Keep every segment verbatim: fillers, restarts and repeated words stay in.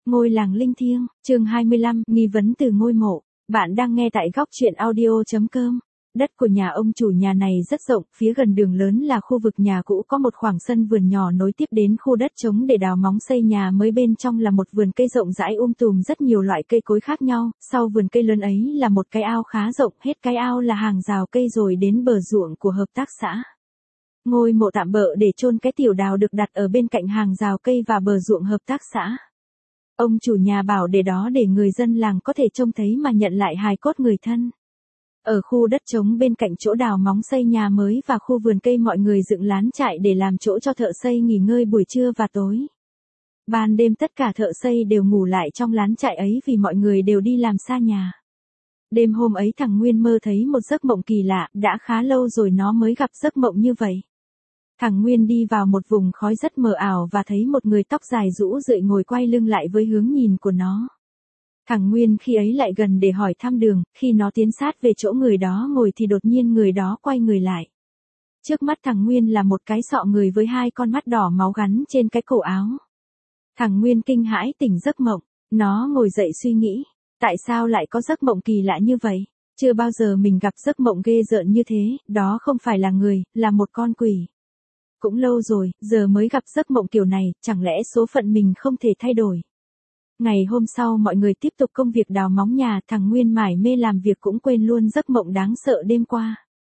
Ngôi làng linh thiêng, chương hai mươi lăm, nghi vấn từ ngôi mộ. Bạn đang nghe tại góc truyện audio.com. Đất của nhà ông chủ nhà này rất rộng, phía gần đường lớn là khu vực nhà cũ có một khoảng sân vườn nhỏ nối tiếp đến khu đất trống để đào móng xây nhà mới, bên trong là một vườn cây rộng rãi um tùm rất nhiều loại cây cối khác nhau, sau vườn cây lớn ấy là một cái ao khá rộng, hết cái ao là hàng rào cây rồi đến bờ ruộng của hợp tác xã. Ngôi mộ tạm bợ để chôn cái tiểu đào được đặt ở bên cạnh hàng rào cây và bờ ruộng hợp tác xã. Ông chủ nhà bảo để đó để người dân làng có thể trông thấy mà nhận lại hài cốt người thân. Ở khu đất trống bên cạnh chỗ đào móng xây nhà mới và khu vườn cây, mọi người dựng lán trại để làm chỗ cho thợ xây nghỉ ngơi buổi trưa và tối. Ban đêm tất cả thợ xây đều ngủ lại trong lán trại ấy vì mọi người đều đi làm xa nhà. Đêm hôm ấy thằng Nguyên mơ thấy một giấc mộng kỳ lạ, đã khá lâu rồi nó mới gặp giấc mộng như vậy. Thằng Nguyên đi vào một vùng khói rất mờ ảo và thấy một người tóc dài rũ rượi ngồi quay lưng lại với hướng nhìn của nó. Thằng Nguyên khi ấy lại gần để hỏi thăm đường, khi nó tiến sát về chỗ người đó ngồi thì đột nhiên người đó quay người lại. Trước mắt thằng Nguyên là một cái sọ người với hai con mắt đỏ máu gắn trên cái cổ áo. Thằng Nguyên kinh hãi tỉnh giấc mộng, nó ngồi dậy suy nghĩ, tại sao lại có giấc mộng kỳ lạ như vậy? Chưa bao giờ mình gặp giấc mộng ghê rợn như thế, đó không phải là người, là một con quỷ. Cũng lâu rồi, giờ mới gặp giấc mộng kiểu này, chẳng lẽ số phận mình không thể thay đổi. Ngày hôm sau mọi người tiếp tục công việc đào móng nhà, thằng Nguyên mải mê làm việc cũng quên luôn giấc mộng đáng sợ đêm qua.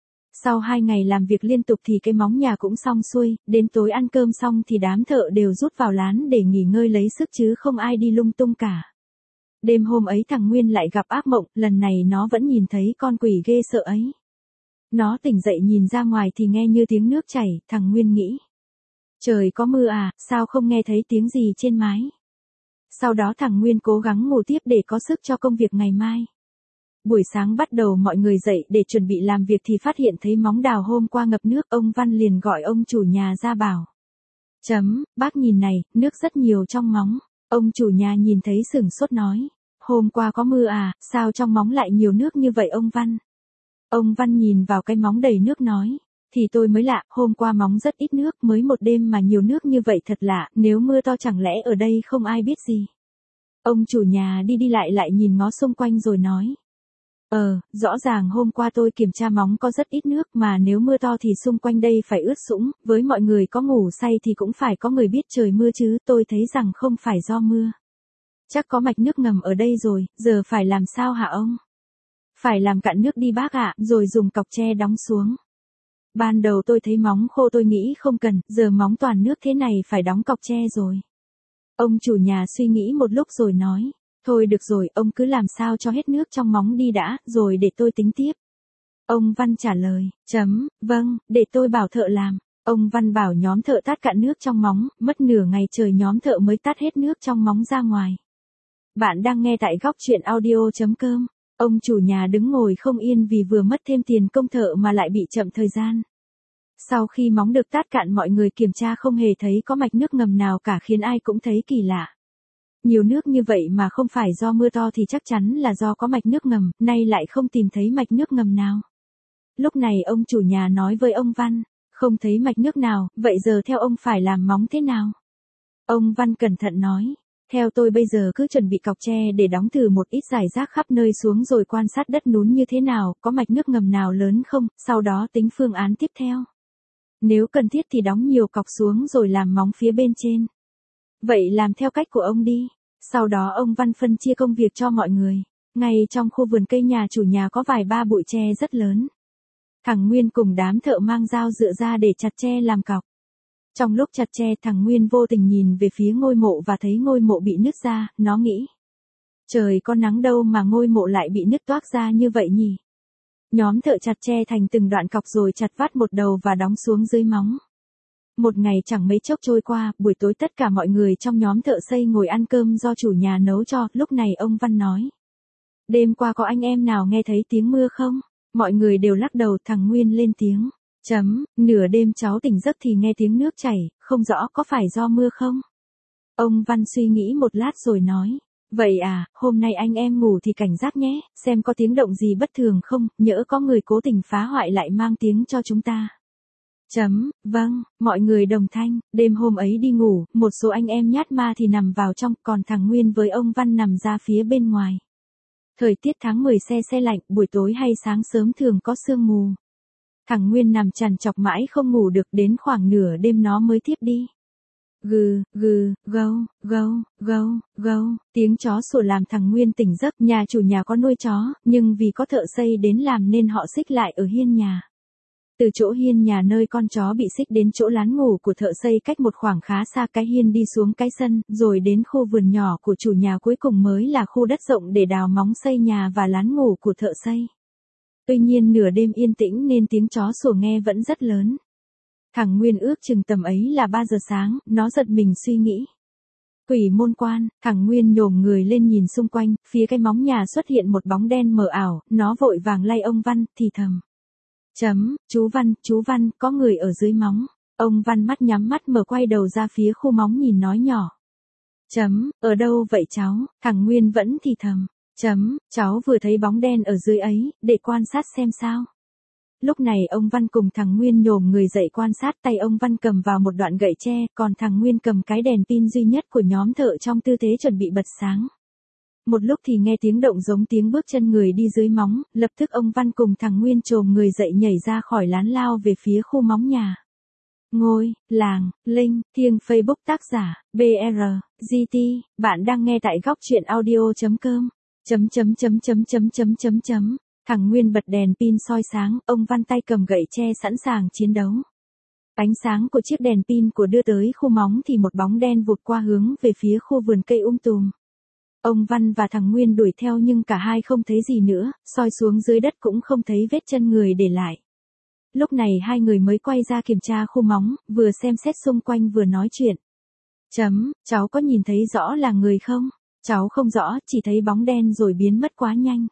Sau hai ngày làm việc liên tục thì cái móng nhà cũng xong xuôi, đến tối ăn cơm xong thì đám thợ đều rút vào lán để nghỉ ngơi lấy sức chứ không ai đi lung tung cả. Đêm hôm ấy thằng Nguyên lại gặp ác mộng, lần này nó vẫn nhìn thấy con quỷ ghê sợ ấy. Nó tỉnh dậy nhìn ra ngoài thì nghe như tiếng nước chảy, thằng Nguyên nghĩ. Trời có mưa à, sao không nghe thấy tiếng gì trên mái? Sau đó thằng Nguyên cố gắng ngủ tiếp để có sức cho công việc ngày mai. Buổi sáng bắt đầu mọi người dậy để chuẩn bị làm việc thì phát hiện thấy móng đào hôm qua ngập nước, ông Văn liền gọi ông chủ nhà ra bảo. Chấm, bác nhìn này, nước rất nhiều trong móng. Ông chủ nhà nhìn thấy sửng sốt nói. Hôm qua có mưa à, sao trong móng lại nhiều nước như vậy ông Văn? Ông Văn nhìn vào cái móng đầy nước nói, thì tôi mới lạ, hôm qua móng rất ít nước, mới một đêm mà nhiều nước như vậy thật lạ, nếu mưa to chẳng lẽ ở đây không ai biết gì. Ông chủ nhà đi đi lại lại nhìn ngó xung quanh rồi nói, Ờ, rõ ràng hôm qua tôi kiểm tra móng có rất ít nước mà nếu mưa to thì xung quanh đây phải ướt sũng, với mọi người có ngủ say thì cũng phải có người biết trời mưa chứ, tôi thấy rằng không phải do mưa. Chắc có mạch nước ngầm ở đây rồi, giờ phải làm sao hả ông? Phải làm cạn nước đi bác ạ, rồi dùng cọc tre đóng xuống. Ban đầu tôi thấy móng khô tôi nghĩ không cần, giờ móng toàn nước thế này phải đóng cọc tre rồi. Ông chủ nhà suy nghĩ một lúc rồi nói, thôi được rồi, ông cứ làm sao cho hết nước trong móng đi đã, rồi để tôi tính tiếp. Ông Văn trả lời, chấm, vâng, để tôi bảo thợ làm. Ông Văn bảo nhóm thợ tát cạn nước trong móng, mất nửa ngày trời nhóm thợ mới tát hết nước trong móng ra ngoài. Bạn đang nghe tại góc truyện audio.com. Ông chủ nhà đứng ngồi không yên vì vừa mất thêm tiền công thợ mà lại bị chậm thời gian. Sau khi móng được tát cạn mọi người kiểm tra không hề thấy có mạch nước ngầm nào cả, khiến ai cũng thấy kỳ lạ. Nhiều nước như vậy mà không phải do mưa to thì chắc chắn là do có mạch nước ngầm, nay lại không tìm thấy mạch nước ngầm nào. Lúc này ông chủ nhà nói với ông Văn, không thấy mạch nước nào, vậy giờ theo ông phải làm móng thế nào? Ông Văn cẩn thận nói. Theo tôi bây giờ cứ chuẩn bị cọc tre để đóng thử một ít rải rác khắp nơi xuống rồi quan sát đất nún như thế nào, có mạch nước ngầm nào lớn không, sau đó tính phương án tiếp theo. Nếu cần thiết thì đóng nhiều cọc xuống rồi làm móng phía bên trên. Vậy làm theo cách của ông đi. Sau đó ông Văn phân chia công việc cho mọi người. Ngay trong khu vườn cây nhà chủ nhà có vài ba bụi tre rất lớn. Thằng Nguyên cùng đám thợ mang dao dựa ra để chặt tre làm cọc. Trong lúc chặt tre thằng Nguyên vô tình nhìn về phía ngôi mộ và thấy ngôi mộ bị nứt ra, nó nghĩ. Trời có nắng đâu mà ngôi mộ lại bị nứt toác ra như vậy nhỉ? Nhóm thợ chặt tre thành từng đoạn cọc rồi chặt vát một đầu và đóng xuống dưới móng. Một ngày chẳng mấy chốc trôi qua, buổi tối tất cả mọi người trong nhóm thợ xây ngồi ăn cơm do chủ nhà nấu cho, lúc này ông Văn nói. Đêm qua có anh em nào nghe thấy tiếng mưa không? Mọi người đều lắc đầu, thằng Nguyên lên tiếng. Chấm, nửa đêm cháu tỉnh giấc thì nghe tiếng nước chảy, không rõ có phải do mưa không? Ông Văn suy nghĩ một lát rồi nói, vậy à, hôm nay anh em ngủ thì cảnh giác nhé, xem có tiếng động gì bất thường không, nhỡ có người cố tình phá hoại lại mang tiếng cho chúng ta. Chấm, vâng, mọi người đồng thanh, đêm hôm ấy đi ngủ, một số anh em nhát ma thì nằm vào trong, còn thằng Nguyên với ông Văn nằm ra phía bên ngoài. Thời tiết tháng mười se se lạnh, buổi tối hay sáng sớm thường có sương mù. Thằng Nguyên nằm trằn trọc mãi không ngủ được, đến khoảng nửa đêm nó mới thiếp đi. Gừ, gừ, gâu, gâu, gâu, gâu, tiếng chó sủa làm thằng Nguyên tỉnh giấc. Nhà chủ nhà có nuôi chó, nhưng vì có thợ xây đến làm nên họ xích lại ở hiên nhà. Từ chỗ hiên nhà nơi con chó bị xích đến chỗ lán ngủ của thợ xây cách một khoảng khá xa cái hiên đi xuống cái sân, rồi đến khu vườn nhỏ của chủ nhà, cuối cùng mới là khu đất rộng để đào móng xây nhà và lán ngủ của thợ xây. Tuy nhiên nửa đêm yên tĩnh nên tiếng chó sủa nghe vẫn rất lớn. Thằng Nguyên ước chừng tầm ấy là ba giờ sáng, nó giật mình suy nghĩ. Quỷ môn quan, thằng Nguyên nhổm người lên nhìn xung quanh, phía cái móng nhà xuất hiện một bóng đen mờ ảo, nó vội vàng lay ông Văn, thì thầm. Chấm, chú Văn, chú Văn, có người ở dưới móng. Ông Văn mắt nhắm mắt mở quay đầu ra phía khu móng nhìn nói nhỏ. Chấm, ở đâu vậy cháu, thằng Nguyên vẫn thì thầm. Chấm, cháu vừa thấy bóng đen ở dưới ấy, để quan sát xem sao. Lúc này ông Văn cùng thằng Nguyên nhổm người dậy quan sát, tay ông Văn cầm vào một đoạn gậy tre, còn thằng Nguyên cầm cái đèn pin duy nhất của nhóm thợ trong tư thế chuẩn bị bật sáng. Một lúc thì nghe tiếng động giống tiếng bước chân người đi dưới móng, lập tức ông Văn cùng thằng Nguyên chồm người dậy nhảy ra khỏi lán lao về phía khu móng nhà. Ngôi, làng, Linh, Thiêng Facebook tác giả, bê rờ, giê tê, bạn đang nghe tại góc truyện audio chấm com. Chấm chấm chấm chấm chấm chấm chấm chấm. Thằng Nguyên bật đèn pin soi sáng, ông Văn tay cầm gậy tre sẵn sàng chiến đấu. Ánh sáng của chiếc đèn pin của đưa tới khu móng thì một bóng đen vụt qua hướng về phía khu vườn cây um tùm. Ông Văn và thằng Nguyên đuổi theo nhưng cả hai không thấy gì nữa, soi xuống dưới đất cũng không thấy vết chân người để lại. Lúc này hai người mới quay ra kiểm tra khu móng, vừa xem xét xung quanh vừa nói chuyện. Chấm, cháu có nhìn thấy rõ là người không? Cháu không rõ, chỉ thấy bóng đen rồi biến mất quá nhanh.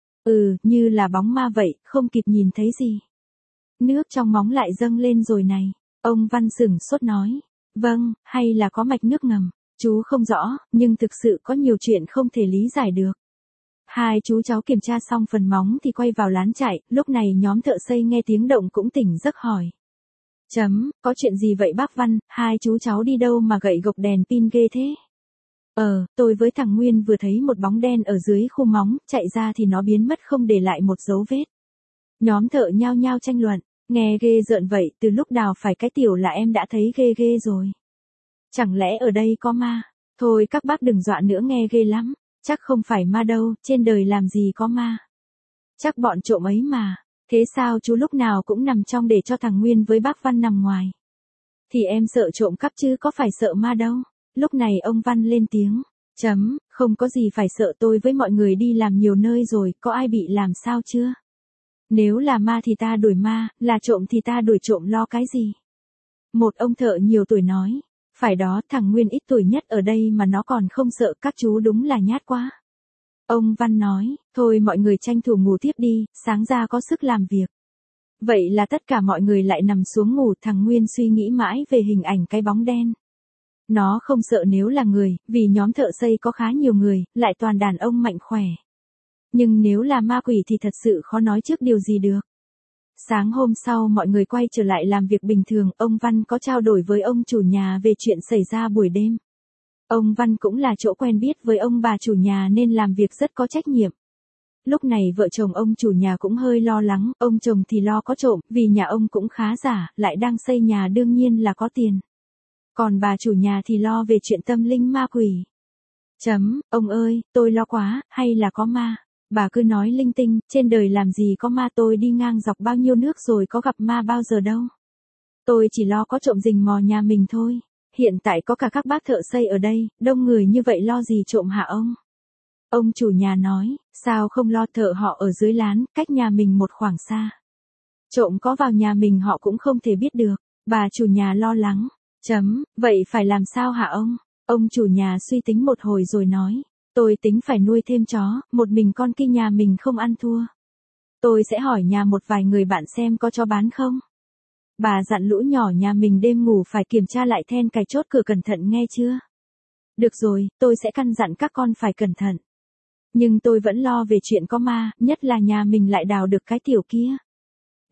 Ừ, như là bóng ma vậy, không kịp nhìn thấy gì. Nước trong móng lại dâng lên rồi này. Ông Văn sửng sốt nói. Vâng, hay là có mạch nước ngầm. Chú không rõ, nhưng thực sự có nhiều chuyện không thể lý giải được. Hai chú cháu kiểm tra xong phần móng thì quay vào lán trại, lúc này nhóm thợ xây nghe tiếng động cũng tỉnh giấc hỏi. Chấm, có chuyện gì vậy bác Văn, hai chú cháu đi đâu mà gậy gộc đèn pin ghê thế? Ờ, tôi với thằng Nguyên vừa thấy một bóng đen ở dưới khu móng, chạy ra thì nó biến mất không để lại một dấu vết. Nhóm thợ nhao nhao tranh luận, nghe ghê rợn vậy, từ lúc đào phải cái tiểu là em đã thấy ghê ghê rồi. Chẳng lẽ ở đây có ma? Thôi các bác đừng dọa nữa, nghe ghê lắm. Chắc không phải ma đâu, trên đời làm gì có ma. Chắc bọn trộm ấy mà. Thế sao chú lúc nào cũng nằm trong để cho thằng Nguyên với bác Văn nằm ngoài? Thì em sợ trộm cắp chứ có phải sợ ma đâu. Lúc này ông Văn lên tiếng. Chấm, không có gì phải sợ, tôi với mọi người đi làm nhiều nơi rồi, có ai bị làm sao chưa? Nếu là ma thì ta đuổi ma, là trộm thì ta đuổi trộm, lo cái gì? Một ông thợ nhiều tuổi nói. Phải đó, thằng Nguyên ít tuổi nhất ở đây mà nó còn không sợ, các chú đúng là nhát quá. Ông Văn nói, thôi mọi người tranh thủ ngủ tiếp đi, sáng ra có sức làm việc. Vậy là tất cả mọi người lại nằm xuống ngủ, thằng Nguyên suy nghĩ mãi về hình ảnh cái bóng đen. Nó không sợ nếu là người, vì nhóm thợ xây có khá nhiều người, lại toàn đàn ông mạnh khỏe. Nhưng nếu là ma quỷ thì thật sự khó nói trước điều gì được. Sáng hôm sau mọi người quay trở lại làm việc bình thường, ông Văn có trao đổi với ông chủ nhà về chuyện xảy ra buổi đêm. Ông Văn cũng là chỗ quen biết với ông bà chủ nhà nên làm việc rất có trách nhiệm. Lúc này vợ chồng ông chủ nhà cũng hơi lo lắng, ông chồng thì lo có trộm, vì nhà ông cũng khá giả, lại đang xây nhà đương nhiên là có tiền. Còn bà chủ nhà thì lo về chuyện tâm linh ma quỷ. Chấm, ông ơi, tôi lo quá, hay là có ma? Bà cứ nói linh tinh, trên đời làm gì có ma, tôi đi ngang dọc bao nhiêu nước rồi có gặp ma bao giờ đâu. Tôi chỉ lo có trộm rình mò nhà mình thôi. Hiện tại có cả các bác thợ xây ở đây, đông người như vậy lo gì trộm hả ông? Ông chủ nhà nói, sao không lo, thợ họ ở dưới lán, cách nhà mình một khoảng xa. Trộm có vào nhà mình họ cũng không thể biết được. Bà chủ nhà lo lắng. Chấm, vậy phải làm sao hả ông? Ông chủ nhà suy tính một hồi rồi nói. Tôi tính phải nuôi thêm chó, một mình con kia nhà mình không ăn thua. Tôi sẽ hỏi nhà một vài người bạn xem có cho bán không. Bà dặn lũ nhỏ nhà mình đêm ngủ phải kiểm tra lại then cài chốt cửa cẩn thận nghe chưa? Được rồi, tôi sẽ căn dặn các con phải cẩn thận. Nhưng tôi vẫn lo về chuyện có ma, nhất là nhà mình lại đào được cái tiểu kia.